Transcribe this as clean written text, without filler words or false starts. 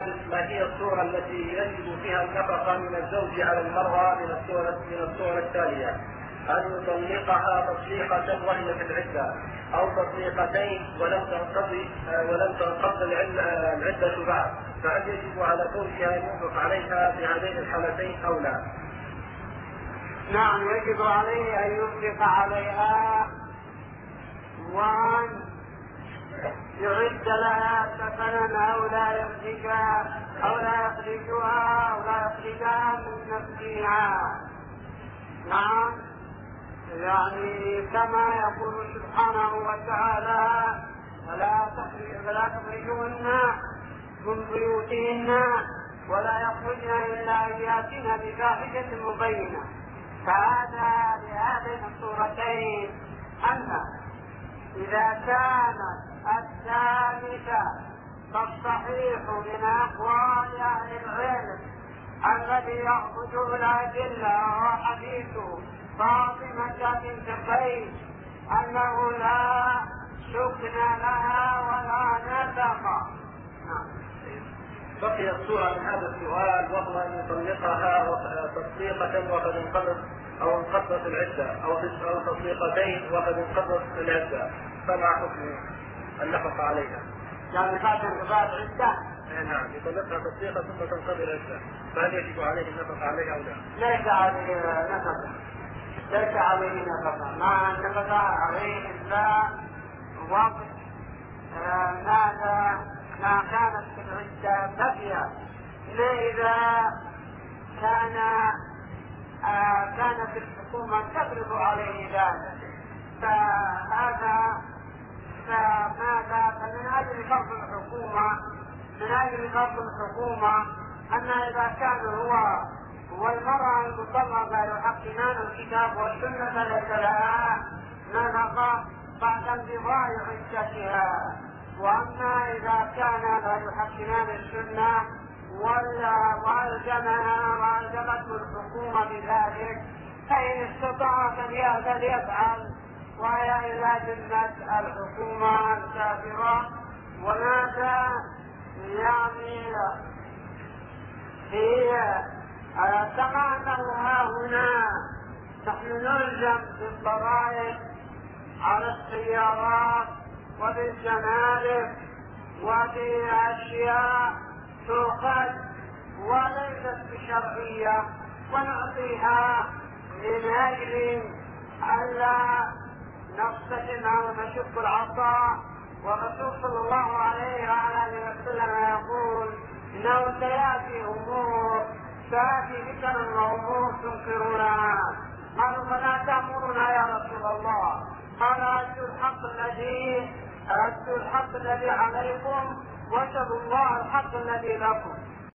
الثالث: ما هي الصورة التي يجب فيها النفقة من الزوج على المرأة من الصور التالية: أن يطلقها تطليقة وهي في العدة، أو تطليقتين ولم تنقض العدة بعد، فهل يجب على زوجها أن ينفق عليها في هذين الحالتين أو لا؟ نعم، يجب عليه أن ينفق عليها وأن يعد لها سكنا أو لا يخرجها من نفسها. نعم، يعني كما يقول سبحانه وتعالى: فلا تخرجوهن من بيوتهن ولا يخرجن إلا أن يأتين بفاحشة مبينة. فهذا لهذين الصورتين أن إذا كانت الثالثة فالصحيح من أقوال أهل العلم الذي يأخذ الأدلة وهو حديث فاطمة بنت قيس أنه لا سكن لها ولا نفقة. بقي الصورة من هذا السؤال، وهو أن يطلقها تطليقة وقد انقضت العدة، أو تطليقتين وقد انقضت العدة، فما حكم النفقة عليها؟ يعني بعد انقضاء العدة؟ نعم، يطلقها تطليقة ثم تنقضي العدة، فهل يجب عليه النفقة عليها أو لا؟ ليس عليه نفقة، ما نفقة عليه إلا وقت ما كانت في العدة بقية، إذا كانت الحكومة تفرض عليه ذلك، فمن أجل فرض الحكومة أن إذا كان هو والمرأة المطلقة يحكمان الكتاب والسنة ليس لها نفقة بعد انقضاء عدتها. وأما إذا كان لا يحكمان السنة وألزمته الحكومة بذلك، فإن استطاع فليفعل، وهي إلى ذمة الحكومة الكافرة. وماذا يعني كما أنه هنا نحن نلزم بالضرائب على السيارات وبالجمارك وبأشياء تؤخذ وليست بشرعية، ونعطيها من أجل ألا نقتسم أو نشق العصا. والرسول صلى الله عليه وآله وسلم يقول: إنه سيأتي فتن وأمور تنكرونها. قالوا: فلا تأمرنا يا رسول الله؟ قال: أدوا الحق الذي عليكم واسألوا الله الحق الذي لكم.